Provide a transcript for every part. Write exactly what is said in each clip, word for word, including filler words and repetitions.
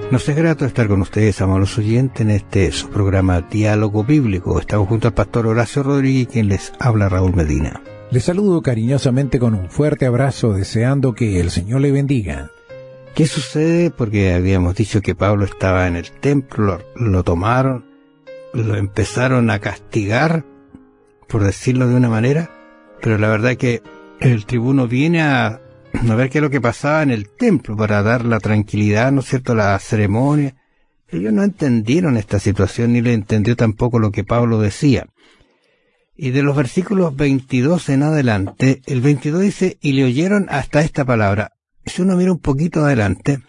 Nos es grato estar con ustedes, amados oyentes, en este su programa Diálogo Bíblico. Estamos junto al pastor Horacio Rodríguez, quien les habla, Raúl Medina. Les saludo cariñosamente con un fuerte abrazo, deseando que el Señor le bendiga. ¿Qué sucede? Porque habíamos dicho que Pablo estaba en el templo, lo, lo tomaron, lo empezaron a castigar, por decirlo de una manera, pero la verdad que el tribuno viene a a ver qué es lo que pasaba en el templo para dar la tranquilidad, ¿no es cierto?, la ceremonia. Ellos no entendieron esta situación ni le entendió tampoco lo que Pablo decía. Y de los versículos veintidós en adelante, el veintidós dice, y le oyeron hasta esta palabra. Si uno mira un poquito adelante,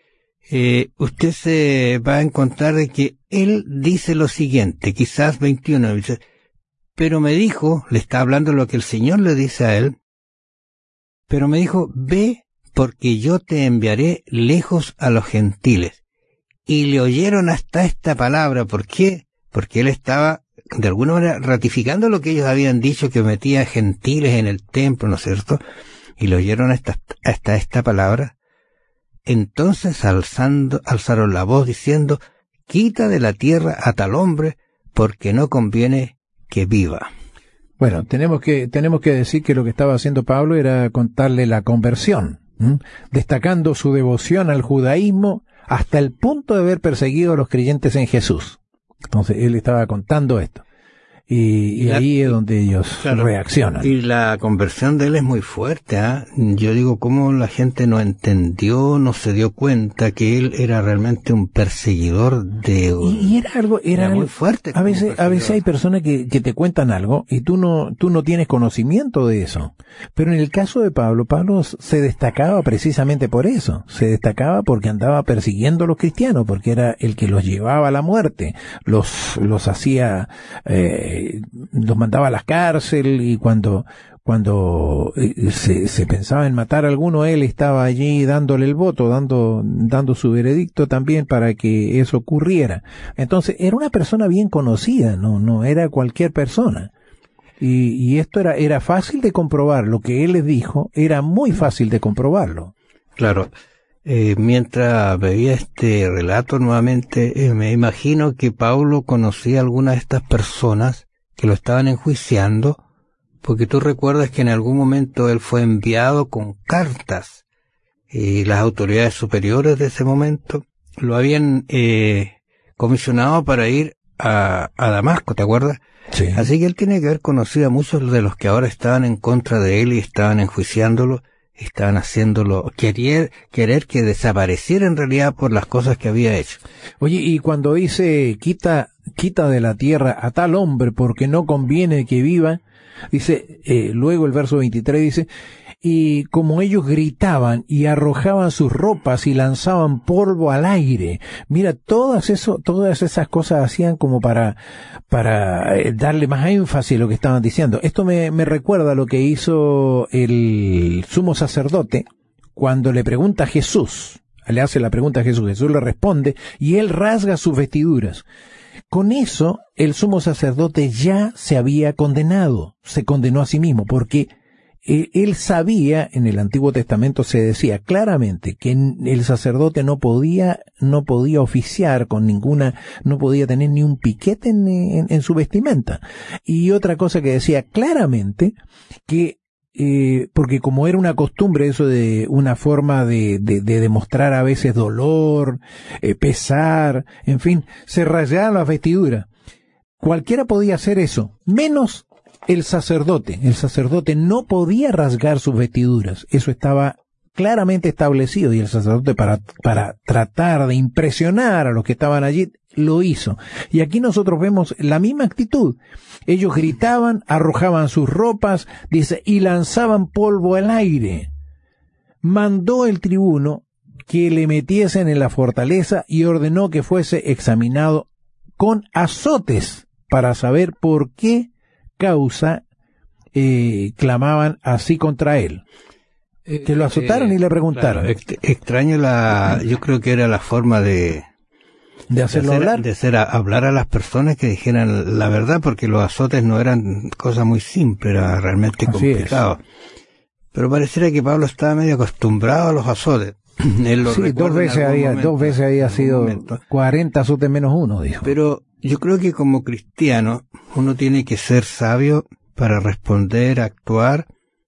eh, usted se va a encontrar de que él dice lo siguiente, quizás veintiuno, dice, pero me dijo, le está hablando lo que el Señor le dice a él, pero me dijo, ve, porque yo te enviaré lejos a los gentiles. Y le oyeron hasta esta palabra. ¿Por qué? Porque él estaba, de alguna manera, ratificando lo que ellos habían dicho, que metía gentiles en el templo, ¿no es cierto? Y le oyeron hasta, hasta esta palabra. Entonces alzando, alzaron la voz diciendo, quita de la tierra a tal hombre, porque no conviene que viva. Bueno, tenemos que tenemos que decir que lo que estaba haciendo Pablo era contarle la conversión, ¿m? destacando su devoción al judaísmo hasta el punto de haber perseguido a los creyentes en Jesús. Entonces él estaba contando esto. Y, y la, ahí es donde ellos claro, reaccionan. Y la conversión de él es muy fuerte, ¿eh? Yo digo, cómo la gente no entendió, no se dio cuenta que él era realmente un perseguidor de... Y, y era algo, era, era algo, muy fuerte. A veces, a veces hay personas que, que te cuentan algo y tú no, tú no tienes conocimiento de eso. Pero en el caso de Pablo, Pablo se destacaba precisamente por eso. Se destacaba porque andaba persiguiendo a los cristianos, porque era el que los llevaba a la muerte, los, los hacía, eh, los mandaba a las cárceles, y cuando cuando se, se pensaba en matar a alguno, él estaba allí dándole el voto, dando dando su veredicto también para que eso ocurriera. Entonces era una persona bien conocida, no no era cualquier persona. Y, y esto era era fácil de comprobar, lo que él les dijo era muy fácil de comprobarlo. Claro. Eh, mientras veía este relato nuevamente, eh, me imagino que Pablo conocía a algunas de estas personas que lo estaban enjuiciando, porque tú recuerdas que en algún momento él fue enviado con cartas, y las autoridades superiores de ese momento lo habían eh, comisionado para ir a, a Damasco, ¿te acuerdas? Sí. Así que él tiene que haber conocido a muchos de los que ahora estaban en contra de él y estaban enjuiciándolo, estaban haciéndolo, querer, querer que desapareciera en realidad por las cosas que había hecho. Oye, y cuando dice, quita, quita de la tierra a tal hombre porque no conviene que viva, dice, eh, luego el verso veintitrés dice, y como ellos gritaban y arrojaban sus ropas y lanzaban polvo al aire. Mira, todas eso, todas esas cosas hacían como para, para darle más énfasis a lo que estaban diciendo. Esto me, me recuerda a lo que hizo el sumo sacerdote cuando le pregunta a Jesús. Le hace la pregunta a Jesús, Jesús le responde y él rasga sus vestiduras. Con eso, el sumo sacerdote ya se había condenado, se condenó a sí mismo, porque él sabía, en el Antiguo Testamento se decía claramente que el sacerdote no podía, no podía oficiar con ninguna, no podía tener ni un piquete en, en, en su vestimenta. Y otra cosa que decía claramente, que, eh, porque como era una costumbre eso de una forma de, de, de demostrar a veces dolor, eh, pesar, en fin, se rayaban las vestiduras. Cualquiera podía hacer eso, menos el sacerdote. El sacerdote no podía rasgar sus vestiduras. Eso estaba claramente establecido y el sacerdote para, para tratar de impresionar a los que estaban allí, lo hizo. Y aquí nosotros vemos la misma actitud. Ellos gritaban, arrojaban sus ropas, dice, y lanzaban polvo al aire. Mandó el tribuno que le metiesen en la fortaleza y ordenó que fuese examinado con azotes para saber por qué causa eh, clamaban así contra él. Eh, que lo azotaron eh, y le preguntaron. Claro, ext- extraño la, yo creo que era la forma de de hacerlo de hacer, hablar, de hacer a, hablar a las personas que dijeran la verdad, porque los azotes no eran cosa muy simple, era realmente así complicado. Es. Pero pareciera que Pablo estaba medio acostumbrado a los azotes. Él lo sí, dos veces había, momento, dos veces había sido momento. cuarenta azotes menos uno, dijo. Pero yo creo que como cristiano uno tiene que ser sabio para responder, actuar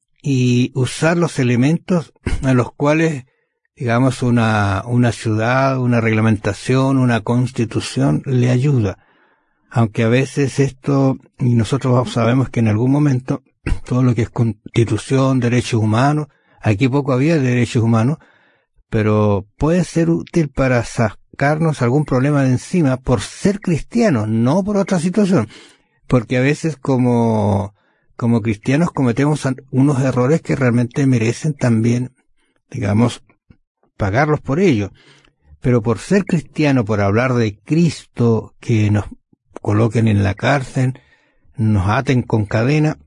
y usar los elementos a los cuales, digamos, una, una ciudad, una reglamentación, una constitución le ayuda. Aunque a veces esto, y nosotros sabemos que en algún momento, todo lo que es constitución, derechos humanos, aquí poco había derechos humanos, pero puede ser útil para sacarnos algún problema de encima por ser cristianos, no por otra situación. Porque a veces como, como cristianos cometemos unos errores que realmente merecen también, digamos, pagarlos por ello. Pero por ser cristiano, por hablar de Cristo, que nos coloquen en la cárcel, nos aten con cadena.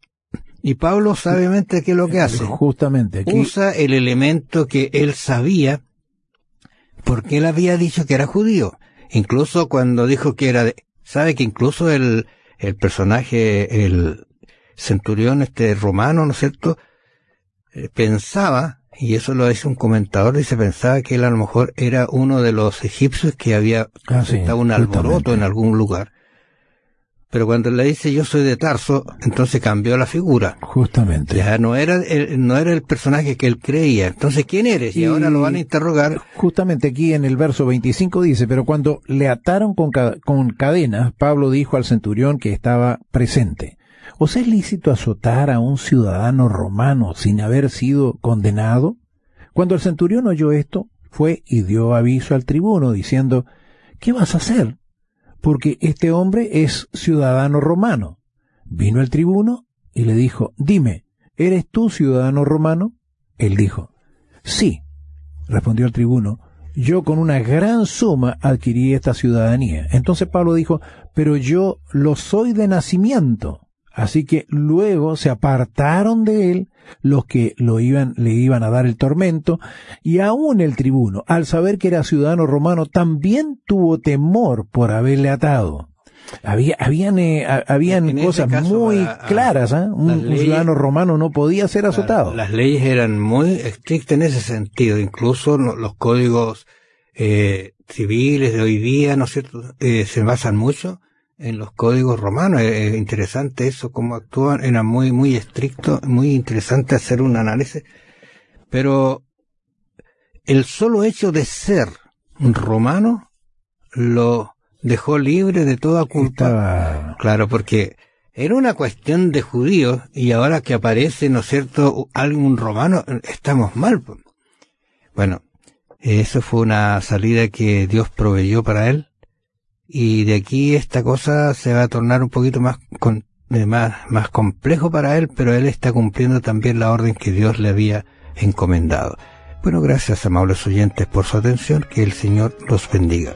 Y Pablo sabiamente qué es lo que hace. Justamente aquí usa el elemento que él sabía, porque él había dicho que era judío. Incluso cuando dijo que era de, sabe que incluso el, el personaje, el centurión este romano, ¿no es cierto? Eh, pensaba, y eso lo dice un comentador, dice, pensaba que él a lo mejor era uno de los egipcios que había ah, sí, estado un alboroto en algún lugar. Pero cuando le dice yo soy de Tarso, entonces cambió la figura. Justamente. Ya no era el, no era el personaje que él creía. Entonces, ¿quién eres? Y, y ahora lo van a interrogar. Justamente aquí en el verso veinticinco dice, pero cuando le ataron con, con cadenas, Pablo dijo al centurión que estaba presente, ¿os es lícito azotar a un ciudadano romano sin haber sido condenado? Cuando el centurión oyó esto, fue y dio aviso al tribuno diciendo, ¿qué vas a hacer? Porque este hombre es ciudadano romano. Vino el tribuno y le dijo, dime, ¿eres tú ciudadano romano? Él dijo, sí. Respondió el tribuno, yo con una gran suma adquirí esta ciudadanía. Entonces Pablo dijo, pero yo lo soy de nacimiento. Así que luego se apartaron de él los que lo iban, le iban a dar el tormento, y aún el tribuno, al saber que era ciudadano romano, también tuvo temor por haberle atado. Había, habían, eh, habían cosas caso, muy a, a, claras, ¿eh? Un, leyes, un ciudadano romano no podía ser azotado. Las leyes eran muy estrictas en ese sentido, incluso los códigos eh, civiles de hoy día, ¿no es cierto?, eh, se basan mucho en los códigos romanos. Es interesante eso, cómo actúan, era muy, muy estricto, muy interesante hacer un análisis. Pero el solo hecho de ser romano lo dejó libre de toda culpa. Estaba... Claro, porque era una cuestión de judíos y ahora que aparece, ¿no es cierto?, algún romano, estamos mal. Bueno, eso fue una salida que Dios proveyó para él. Y de aquí esta cosa se va a tornar un poquito más, con, más, más complejo para él, pero él está cumpliendo también la orden que Dios le había encomendado. Bueno, gracias, amables oyentes, por su atención, que el Señor los bendiga.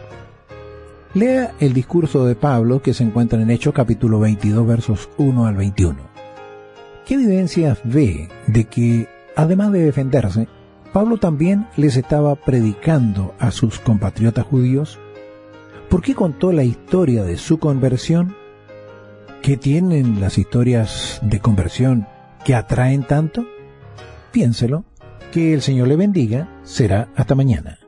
Lea el discurso de Pablo que se encuentra en Hechos capítulo veintidós, versos uno al veintiuno. ¿Qué evidencias ve de que, además de defenderse, Pablo también les estaba predicando a sus compatriotas judíos? ¿Por qué contó la historia de su conversión? ¿Qué tienen las historias de conversión que atraen tanto? Piénselo, que el Señor le bendiga, será hasta mañana.